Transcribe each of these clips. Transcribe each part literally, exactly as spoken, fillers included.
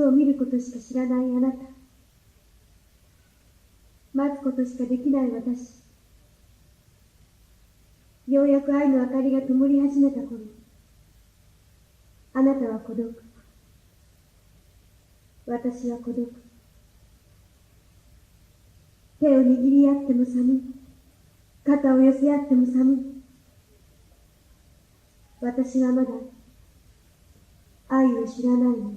くを見ることしか知らないあなた、待つことしかできない私、ようやく愛の明かりが灯り始めた頃、あなたは孤独、私は孤独。手を握り合っても寒い、肩を寄せ合っても寒い。私はまだ愛を知らないの。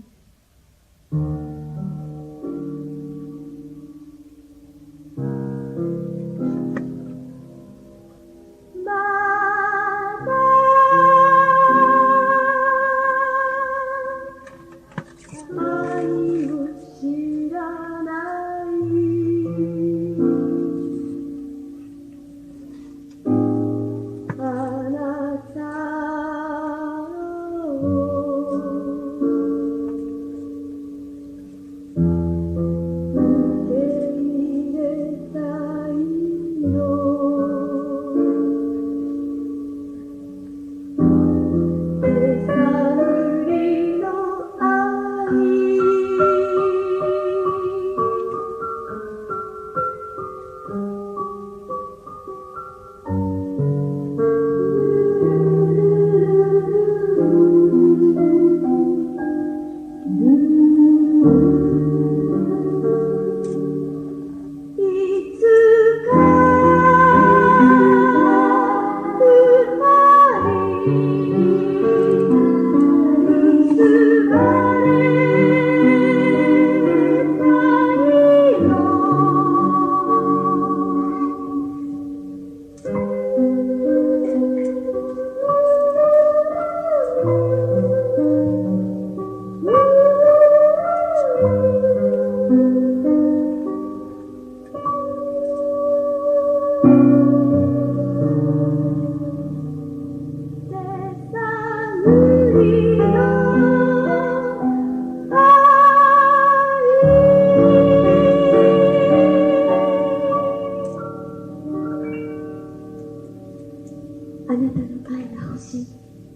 あなたの愛が欲しい。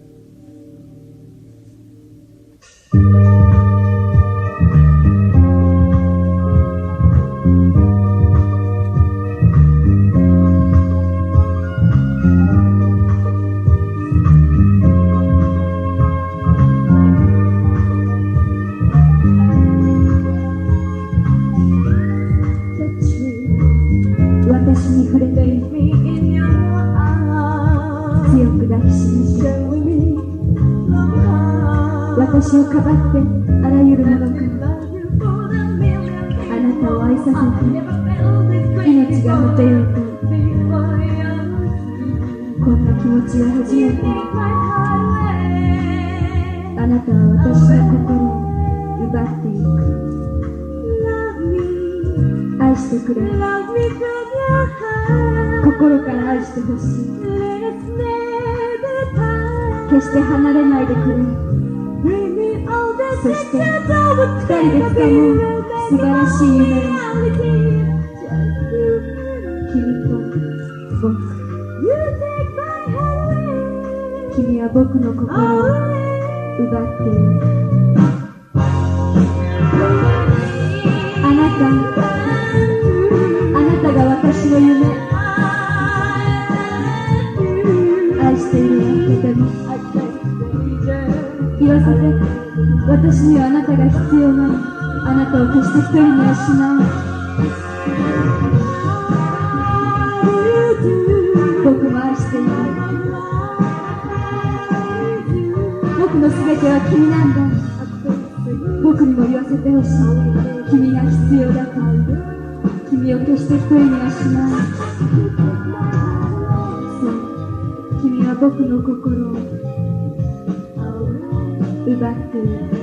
私に触れて強く抱きしめて、私をかばってあらゆるものからあなたを愛させて命が果てようと、こんな気持ちが初めてあなたは私の心を奪っていく。愛してくれ、心から愛してほしい。決して離れないでくれ。そして二人で掴む素晴らしい夢を、君と僕。君は僕の心を奪っている。あなた、あなたが私の夢。愛しているわ、とても。言わせて、私にはあなたが必要ない。あなたを決して一人にはしない。僕も愛している。僕のすべては君なんだ。僕にも言わせてほしい。君が必要だと。君を決して一人にはしない。そう、君は僕の心を奪っている。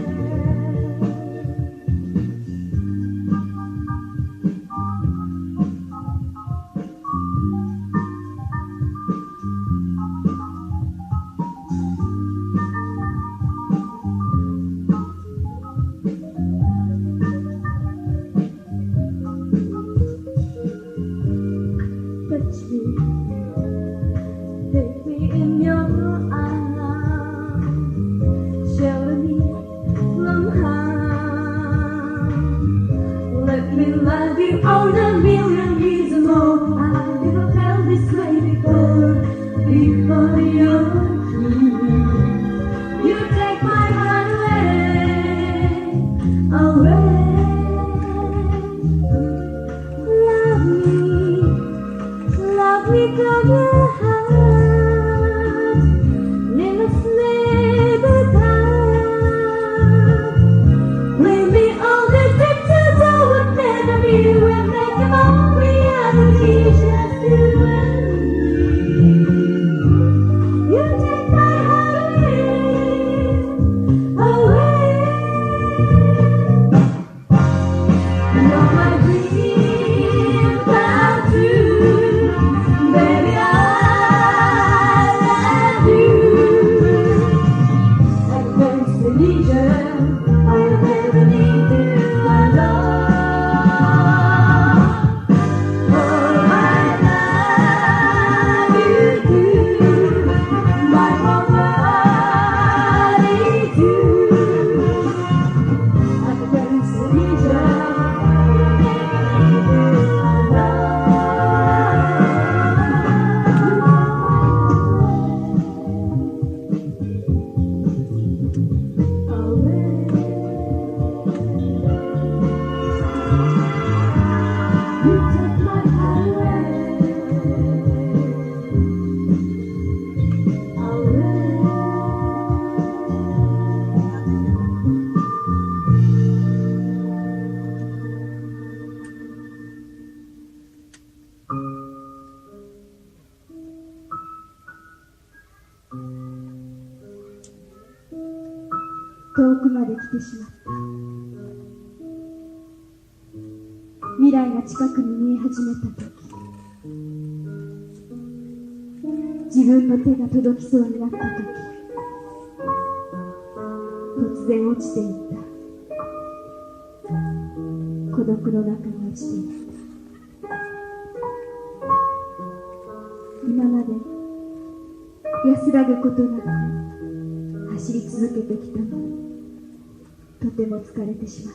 become your heart. Never never part. Bring me all the pictures I would never be when they come on reality just you and me. You take my heart away, away. You're my dream come true, baby. I love you. Like a leisure, I'll never need you alone. Oh, I love you too. My whole world is you. Like a leisure, I'll never need you You take my heart away, away. 遠くまで来てしまった。未来が近くに見え始めた時、自分の手が届きそうになった時、突然落ちていった。孤独の中に落ちていった。今まで安らぐことなく走り続けてきたのに、とても疲れてしまった。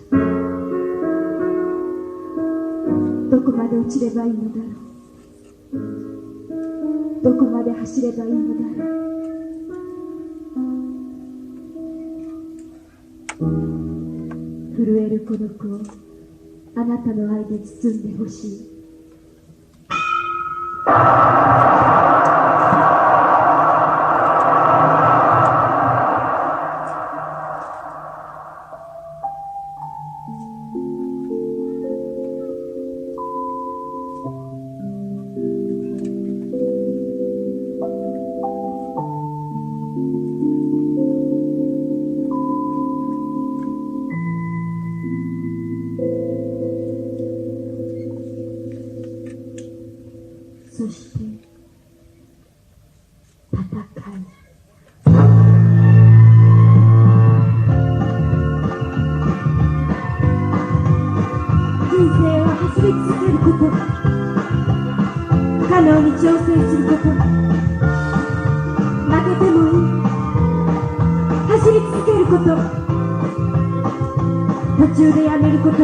どこまで落ちればいいのだろう。どこまで走ればいいのだろう。震える孤独をあなたの愛で包んでほしい。そして戦い。人生を走り続けること、可能に挑戦すること、負けてもいい、走り続けること、途中でやめることは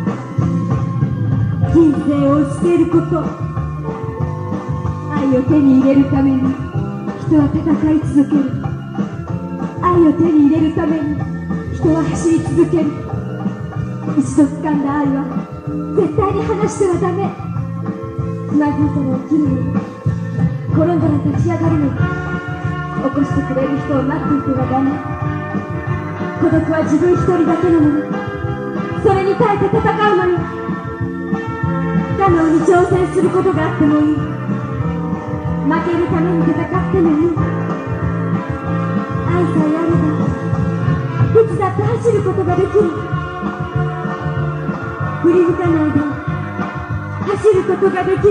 人生を捨てること。愛を手に入れるために人は戦い続ける。愛を手に入れるために人は走り続ける。一度掴んだ愛は絶対に離してはダメ。つまずいたら起きるのに、転んだら立ち上がるのに、起こしてくれる人を待っていてはダメ。孤独は自分一人だけなのに、それに耐えて戦うのに、不可能に挑戦することがあってもいい。負けるために戦ってもいい。愛さえあればいつだって走ることができる。振り向かないで走ることができる。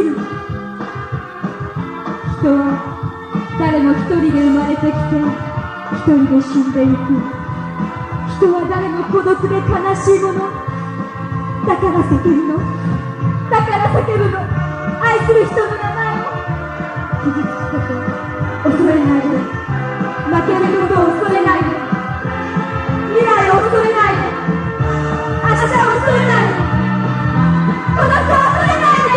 人は誰も一人で生まれてきて一人で死んでいく。人は誰も孤独で悲しいもの。だから叫ぶの、だから叫ぶの。愛する人の名前を。傷つくこと恐れないで、負けることを恐れないで、未来を恐れないで、明日を恐れないで、孤独を恐れないで。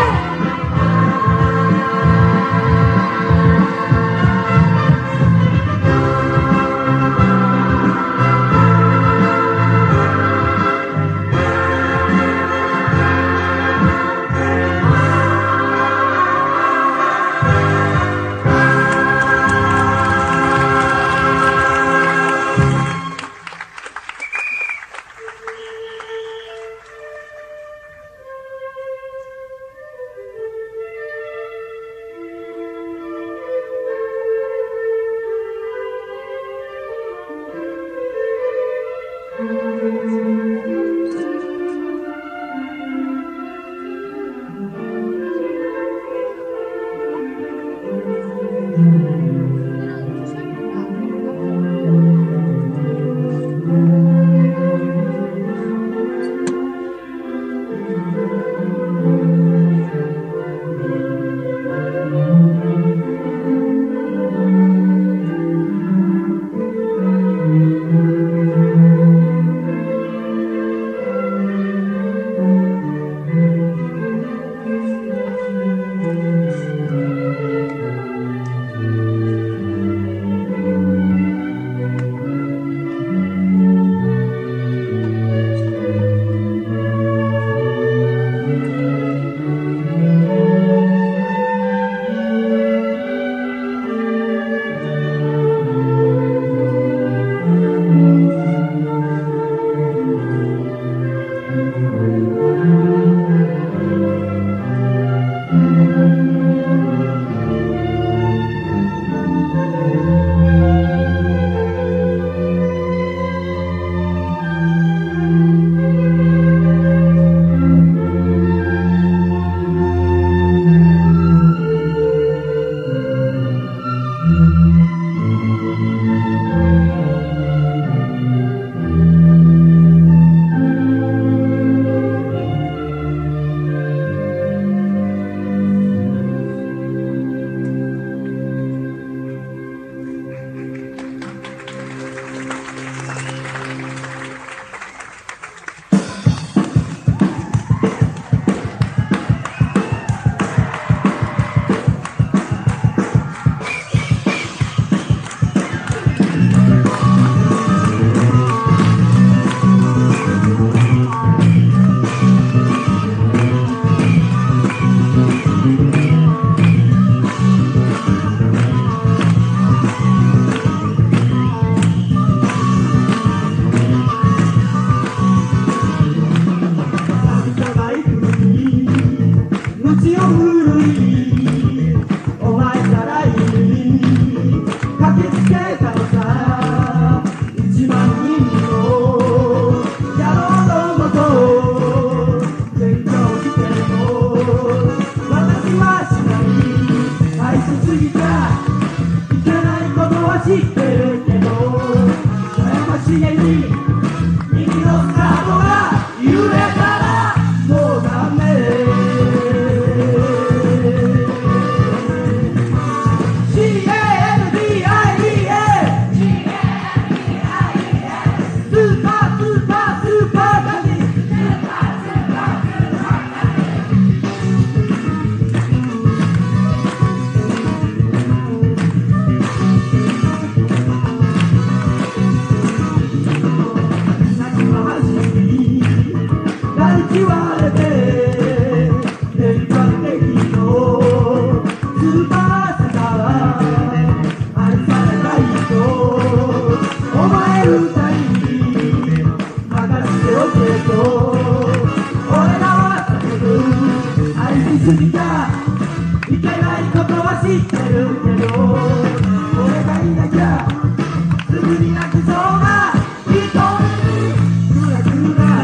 じゃいけないことは知ってるけど、俺がいなきゃすぐに泣きそうな人グラグラ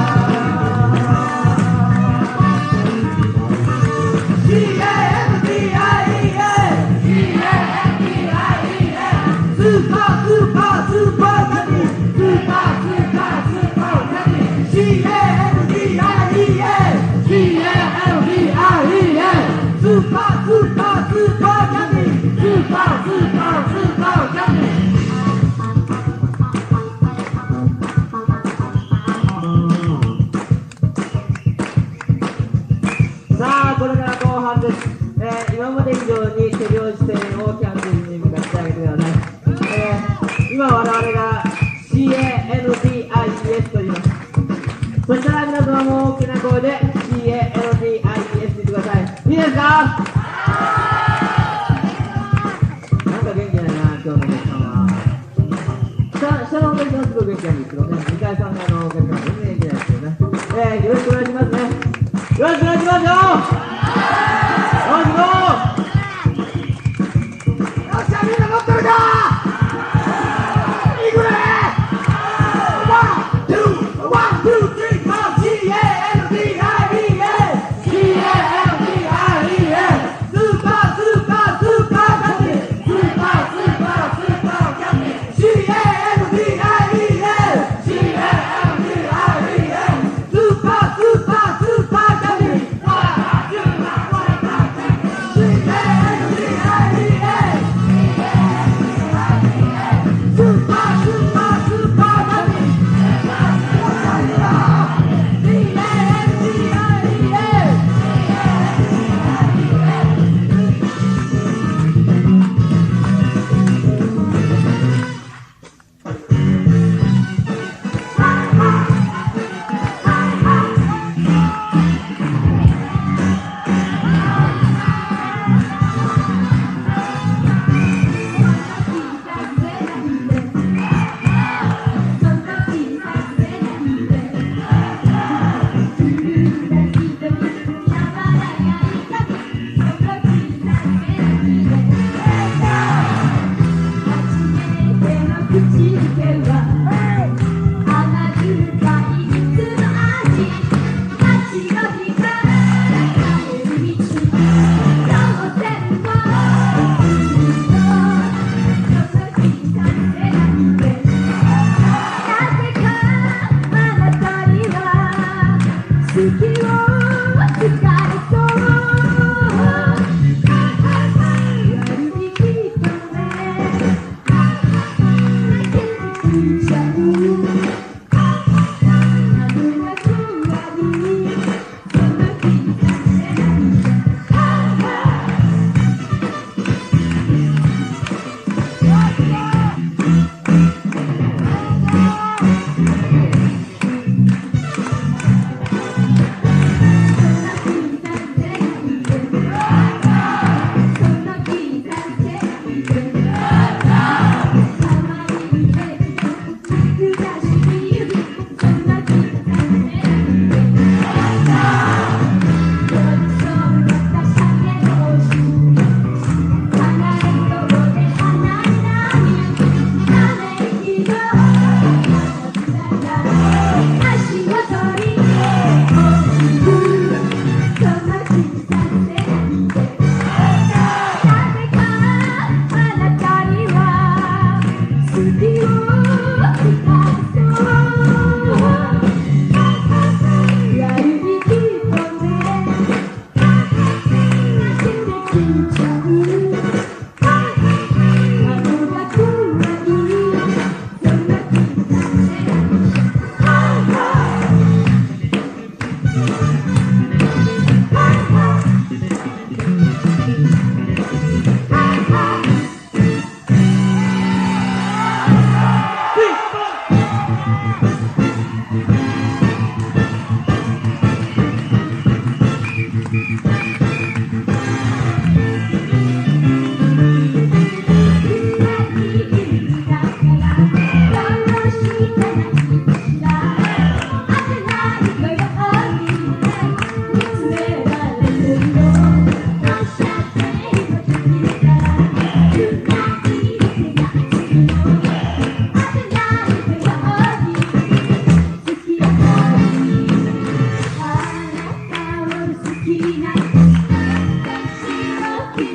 シーエムディーアイイーエー スーパースーパースーパーキャミスーパースーパースーパーキャミ シーエムディーアイイーエー シーエムディーアイイーエー スーパースーパースーパーキャミスーパースーパースーパーキャミさあこれから後半です、えー、今まで以上に手拍子声援をキャンディーズに向かってあげてください、えー、今我々が シーエーエヌディーアイイーエス と言います。そしたら皆様も大きな声で シーエーエヌディーアイイーエス 言ってください。いいですか？なんか元気ないな今日のお客さんは。下下のお客さんはすごい元気なんですけどね、にかいさんがいのお客さんは全然元気ないですよね。えー、よろしくお願いしますね。よろしくお願いしますよ。よし行こう。よっしゃみんな乗ってるか。いくね。ワンツーワンツースリーフォー シーエーエヌディーアイイーエー シーエーエヌディーアイイーエー スーパースーパースーパーキャミスーパースーパースーパーキャミ シーエーエヌディーアイイーエー シーエーエヌディーアイイーエー スーパースーパースーパーキャミ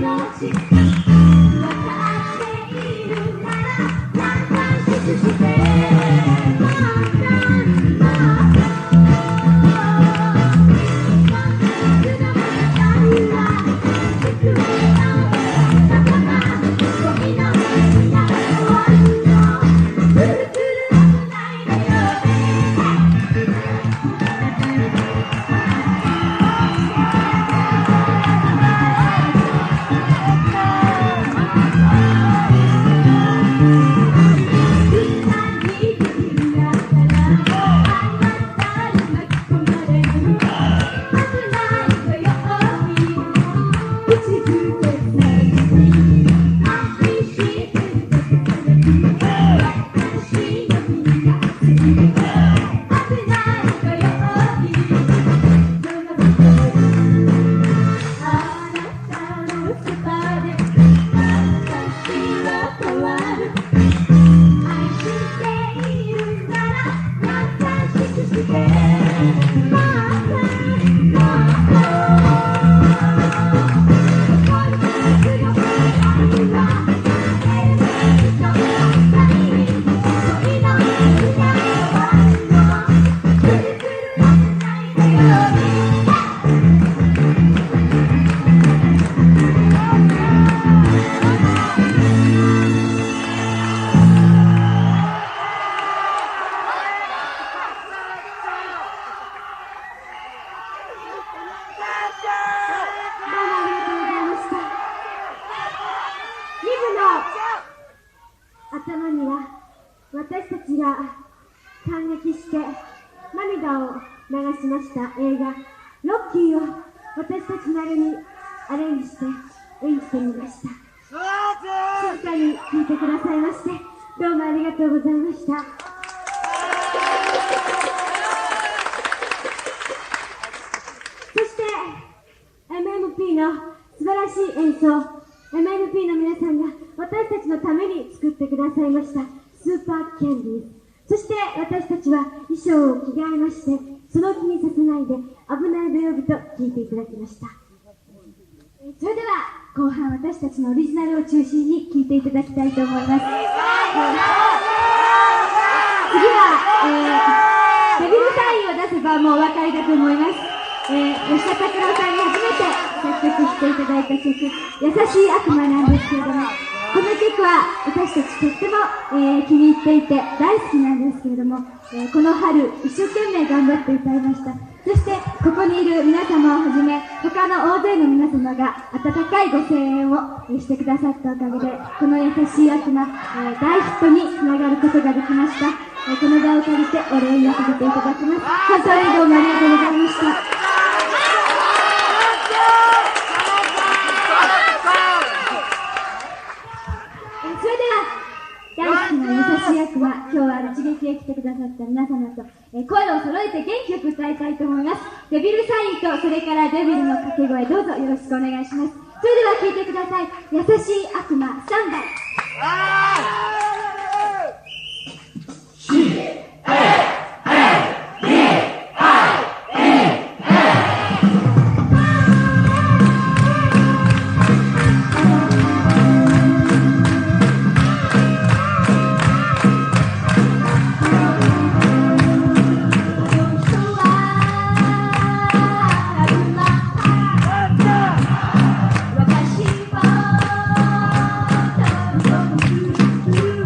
頭には私たちが感激して涙を流しました映画ロッキーを私たちなりにアレンジして演じてみました。静かに聴いてくださいましてどうもありがとうございました。そして エムエムピー の素晴らしい演奏、 エムエムピー の皆さんが私たちのために作ってくださいましたスーパーキャンディーズ、そして私たちは衣装を着替えましてその気にさせないで危ない土曜日と聴いていただきました。それでは後半私たちのオリジナルを中心に聴いていただきたいと思います。次は、えー、デビルサインを出せばもうお分かりだと思います。えー、吉田拓郎さんに初めて作曲していただいた曲、優しい悪魔なんですけれども、この曲は私たちとっても、えー、気に入っていて大好きなんですけれども、えー、この春一生懸命頑張って歌いました。そしてここにいる皆様をはじめ他の大勢の皆様が温かいご声援をしてくださったおかげでこの優しい悪魔、えー、大ヒットにつながることができました。えー、この場を借りてお礼を言わせていただきます。本当にどうもありがとうございました。大好きな優しい悪魔、今日は日劇へ来てくださった皆様と、えー、声を揃えて元気よく歌いたいと思います。デビルサインとそれからデビルの掛け声どうぞよろしくお願いします。それでは聴いてください。優しい悪魔スタンバイ。私は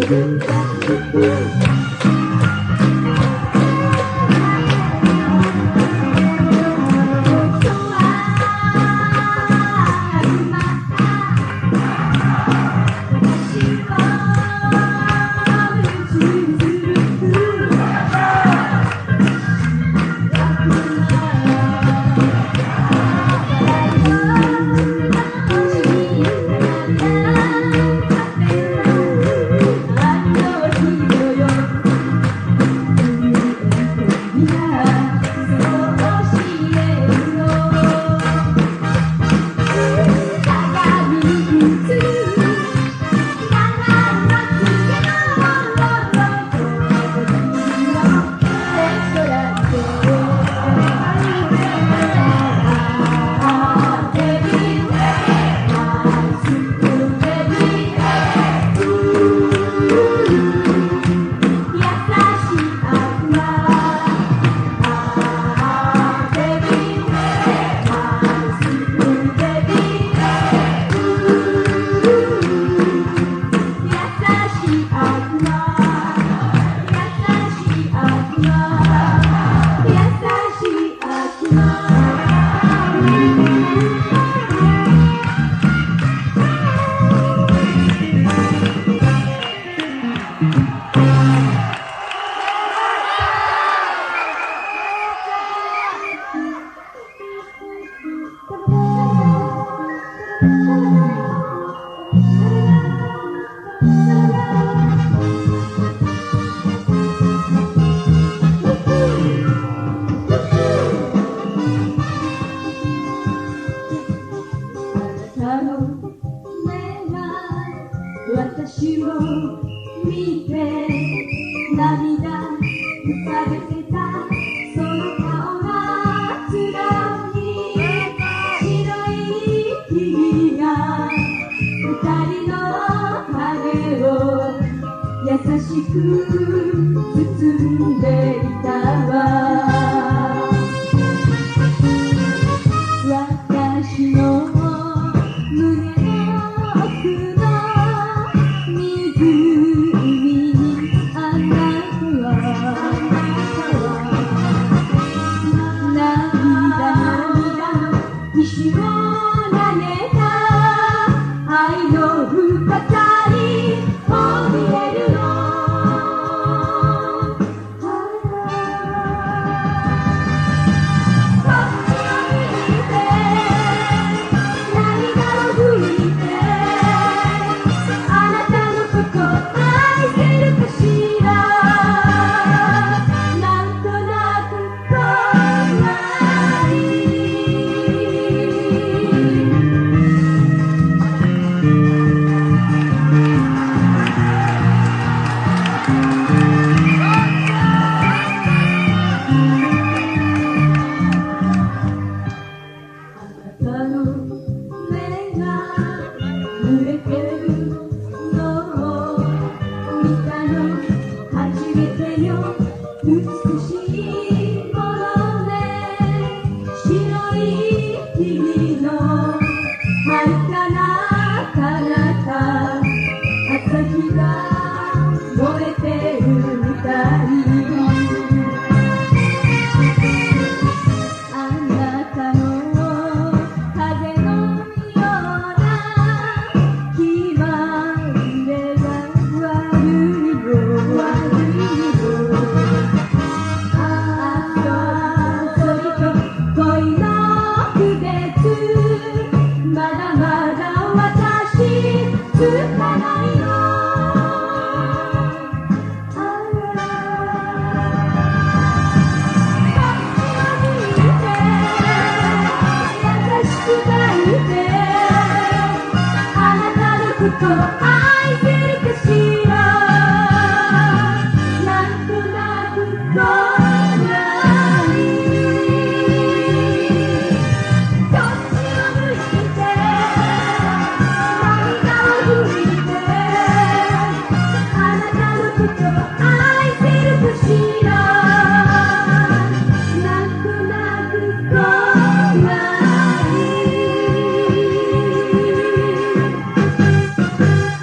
私を見て涙浮かべてたその顔がつらに白い霧が二人の影を優しく包んでいたわ私の胸の奥の湖にあなたは涙の石を投げた愛の深さに怯えるの美しいものね白い霧の遥かな彼方朝日が燃えてるみたいあなたの風のような気まぐれが悪いよ悪いよ愛せるかしらなんとなくこないこっちを向いて涙を拭いてあなたのこと愛せるかしらなんとなくこない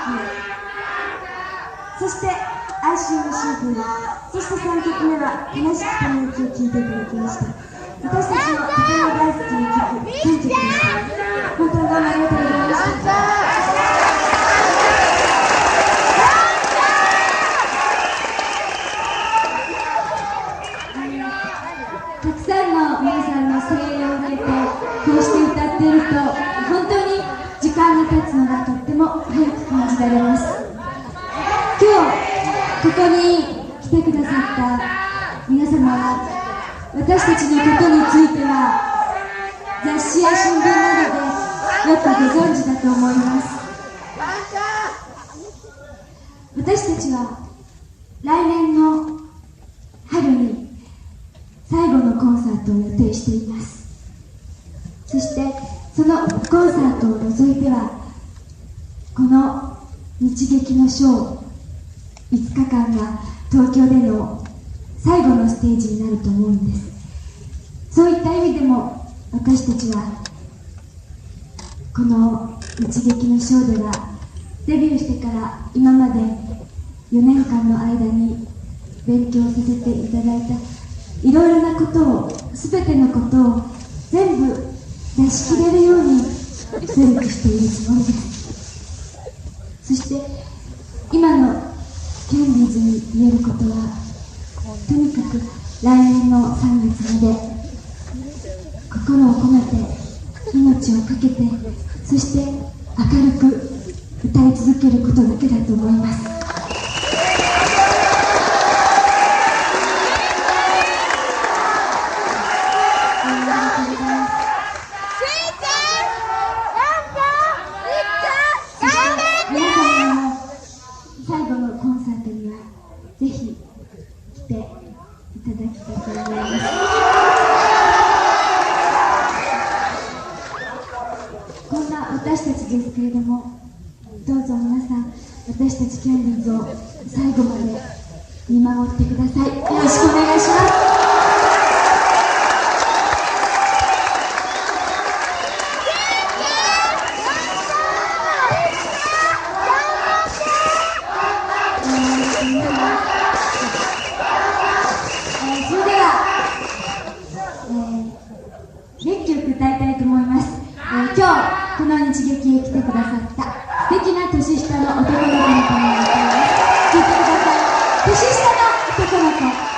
そして哀愁のシンフォニー、そしてさんきょくめは悲しきため息を聴いていただきました。私たちのとても大好きな曲さんきょくでした。本当にどうもありがとうございました。 たくさんの皆さんの声援を受けてこうして歌っていると本当に時間が経つのがとっても早く感じられます。今日ここに来てくださった皆様は私たちのことについては雑誌や新聞などでよくご存知だと思います。私たちは来年の春に最後のコンサートを予定しています。そしてそのコンサートを除いてはこの日劇のショーいつかかんが東京での最後のステージになると思うんです。そういった意味でも私たちはこの日劇のショーではデビューしてから今までよねんかんの間に勉強させていただいたいろいろなことを、すべてのことを全部出し切れるように努力しているつもりです。そして今のキャンディーズに言えることはとにかく来年のさんがつまで心を込めて命をかけて、そして明るく歌い続けることだけだと思います。最後のコンサートにはぜひ来ていただきたいと思います。こんな私たちですけれども、どうぞ皆さん私たちキャンディーズを最後まで見守ってください。よろしくお願いします。今日この日劇へ来てくださった素敵な年下の男の子のために歌います。聴いてください。年下の男の子。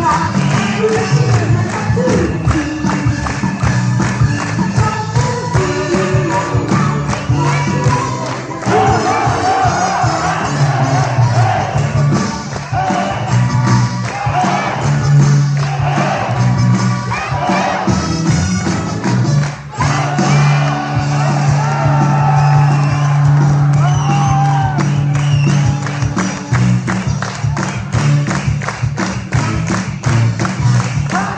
「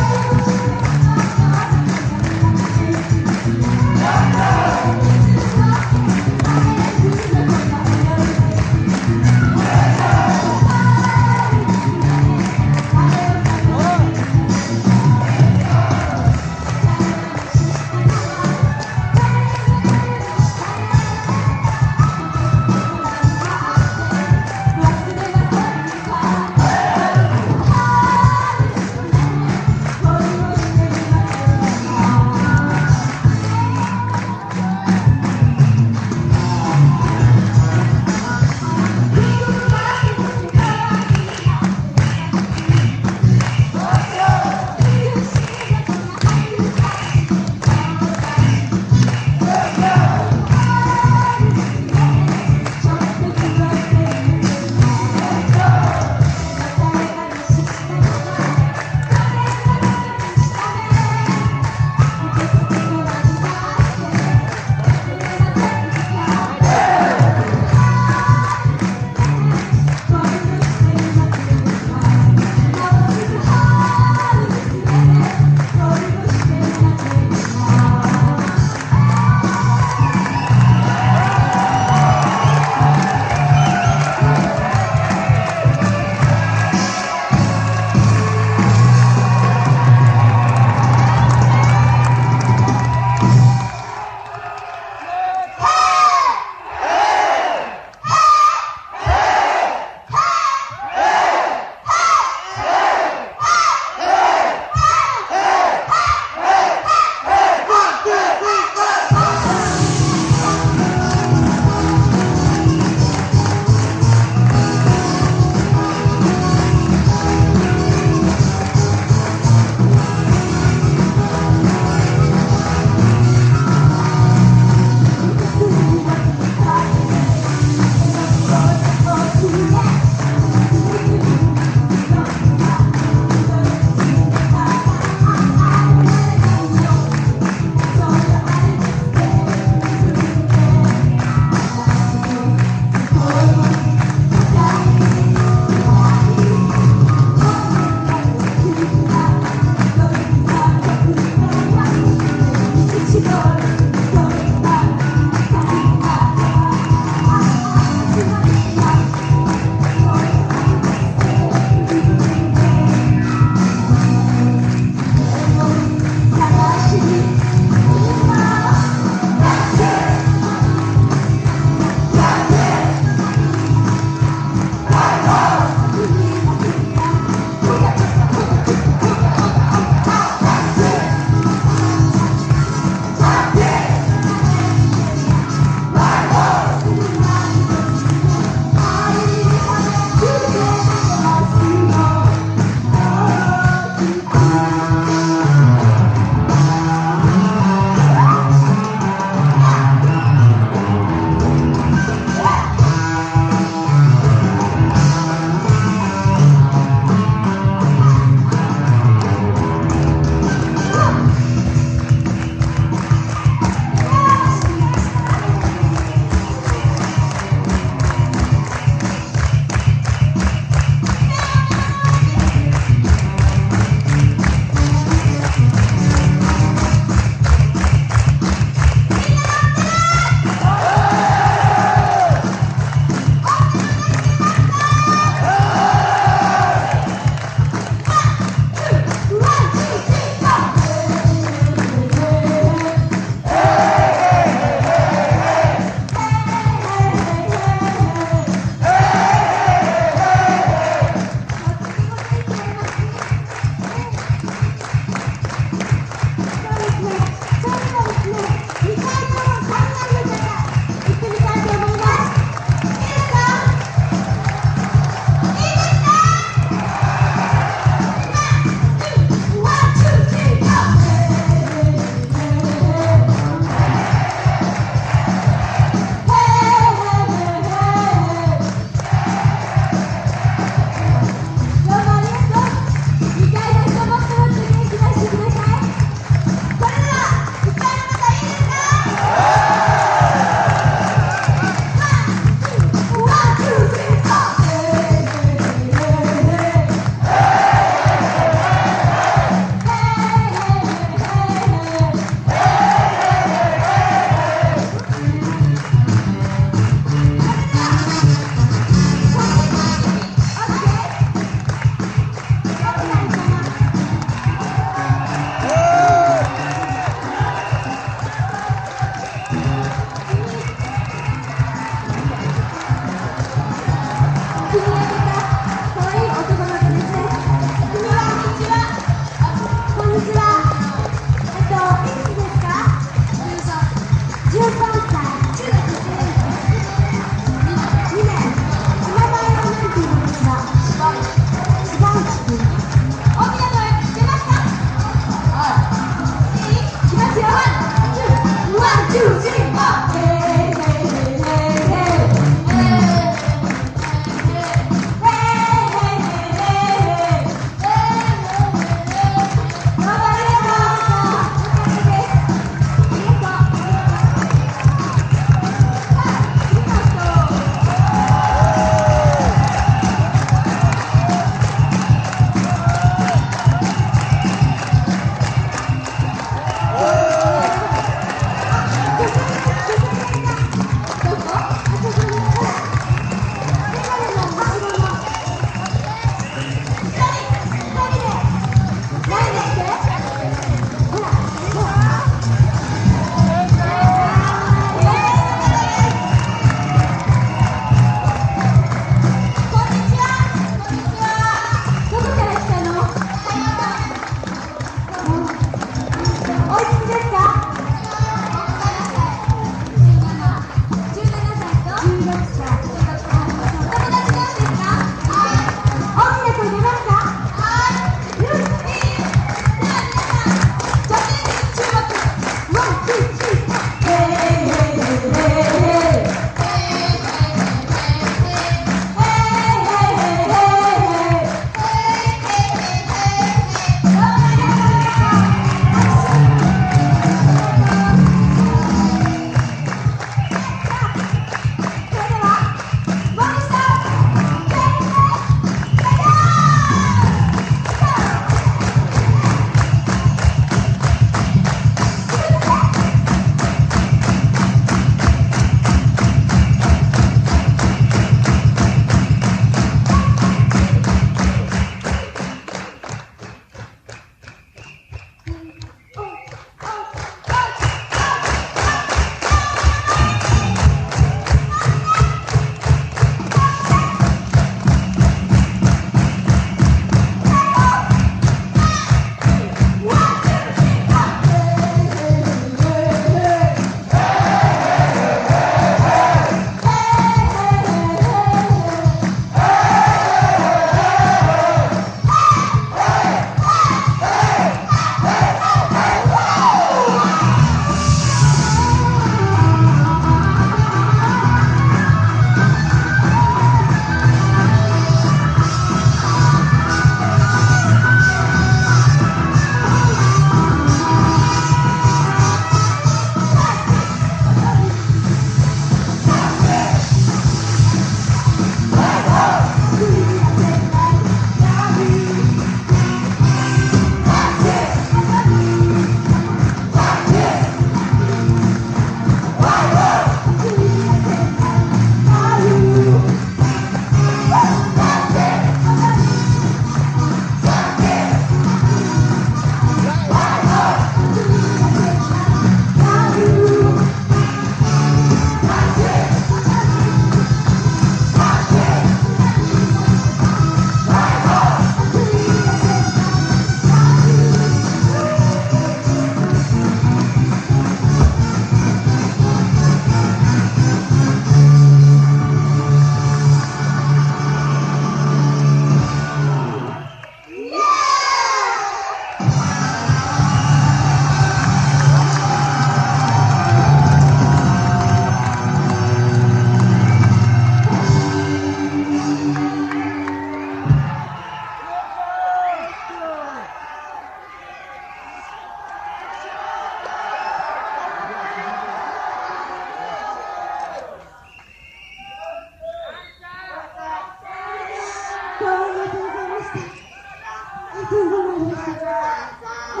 当にごめんなさい。今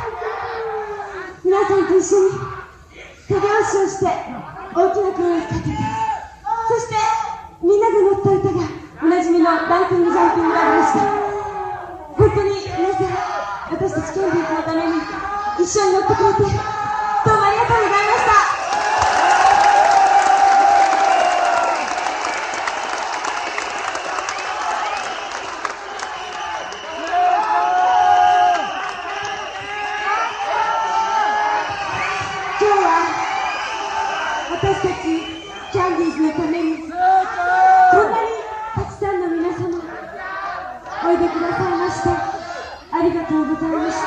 皆さんと一緒に手拍子をして大きな声を使っていた。そしてみんなで乗った歌がおなじみのダンシングジャンピングラブでした。本当に皆さん、私たちケンディーズのために一緒に乗ってくれてどうもありがとうございました。今日は私たちキャンディーズのためにこんなにたくさんの皆様おいでくださいましてありがとうございました。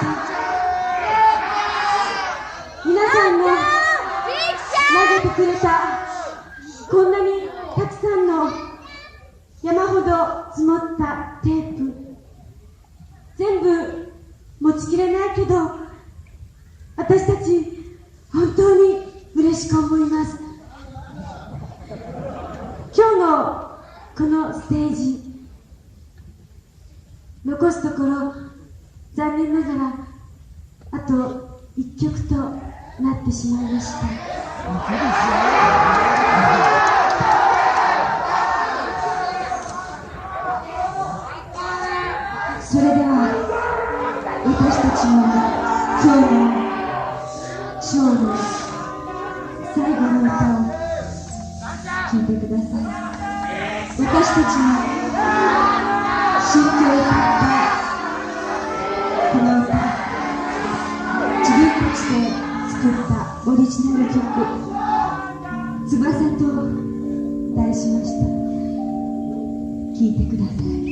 皆さんの投げてくれたこんなにたくさんの山ほど積もったテープ、全部持ちきれないけど私たち本当に嬉しく思います。今日のこのステージ、残すところ残念ながらあといっきょくとなってしまいました。それでは私たちも今日のショーの最後の歌を聴いてください。私たちの心境を歌ったこの歌、自分たちで作ったオリジナル曲「翼」と題しました。聴いてください。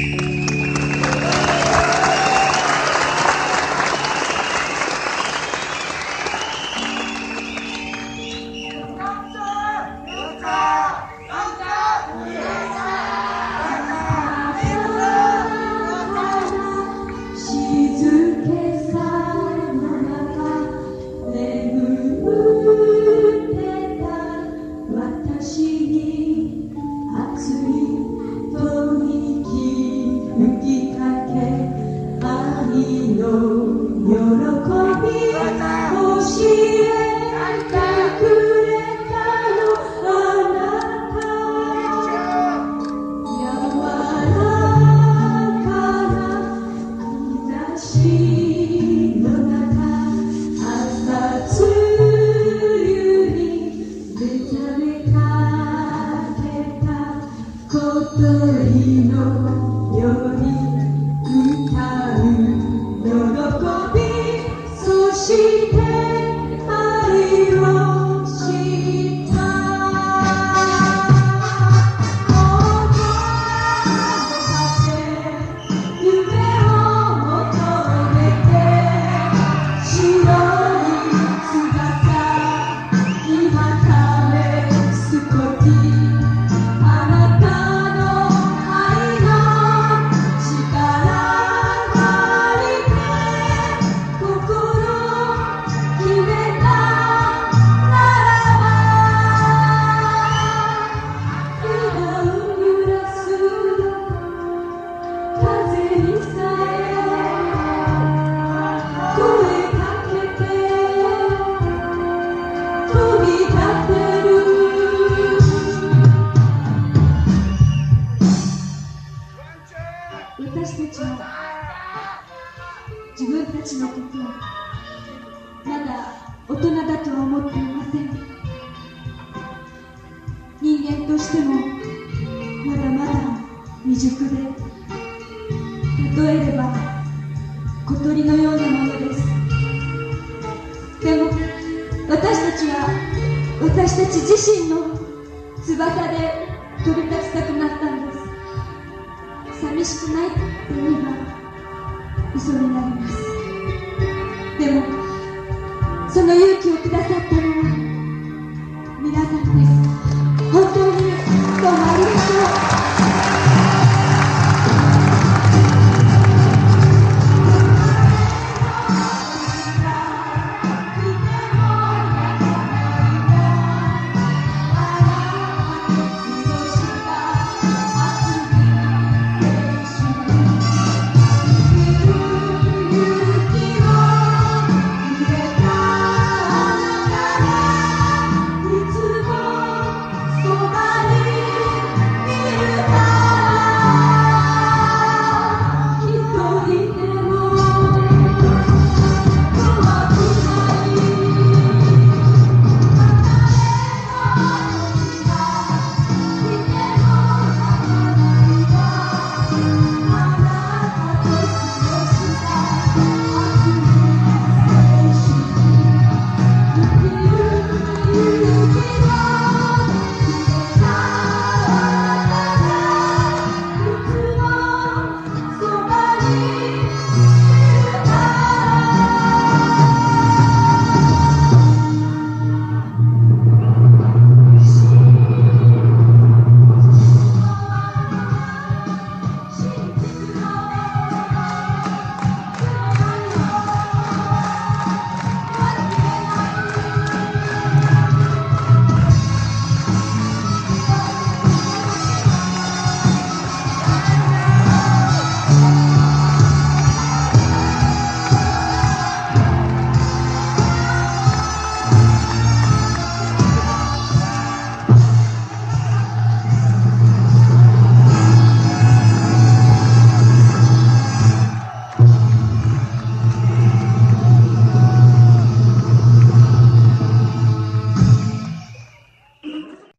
私たちは自分たちのことをまだ大人だとは思っていません。人間としてもまだまだ未熟で、例えれば小鳥のようなものです。でも私たちは私たち自身の翼で飛び立ちたくなったんです。寂しくないって言えば嘘になります。でもその勇気をくださったのは皆さんです。